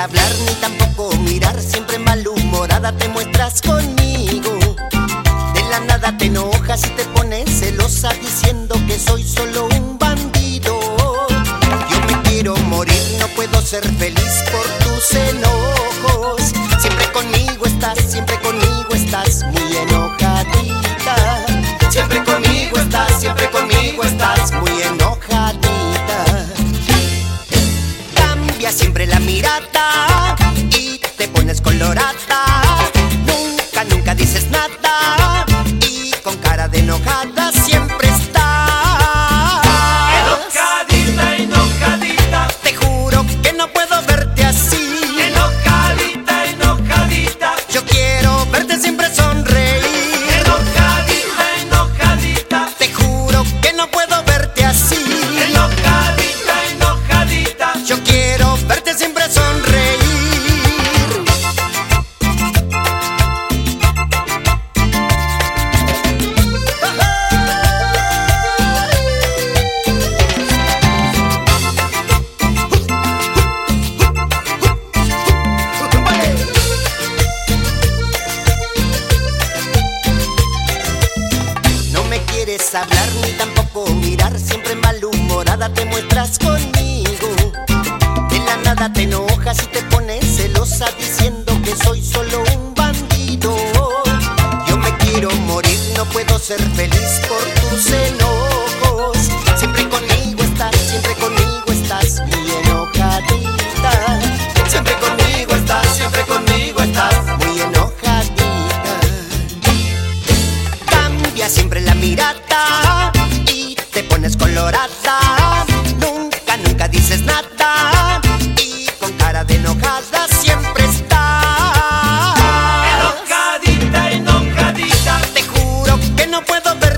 hablar ni tampoco mirar, siempre malhumorada te muestras conmigo. De la nada te enojas y te pones celosa diciendo que soy solo un bandido. Yo me quiero morir, no puedo ser feliz por tus enojos. Siempre conmigo estás muy enojadita. Siempre conmigo estás muy enojadita. Cambia siempre la mirada y te pones colorada. Nunca dices nada y con cara de enojada siempre estás. Enojadita, enojadita. Te juro que no puedo verte así. Enojadita, enojadita. Yo quiero verte siempre sonreír. Enojadita, enojadita. Te juro que no puedo verte así. Enojadita, enojadita. Yo quiero verte siempre sonreír. No me quieres hablar ni tampoco mirar, siempre malhumorada te muestras conmigo. De la nada te enojas y te pones celosa diciendo que soy solo un bandido. Yo me quiero morir, no puedo ser feliz por tus enojos. Siempre conmigo estás muy enojadita. Siempre conmigo estás muy enojadita. Cambia siempre la mirada y te pones colorada. Nunca dices nada y con cara de enojada siempre estás. Enojadita, enojadita. Te juro que no puedo ver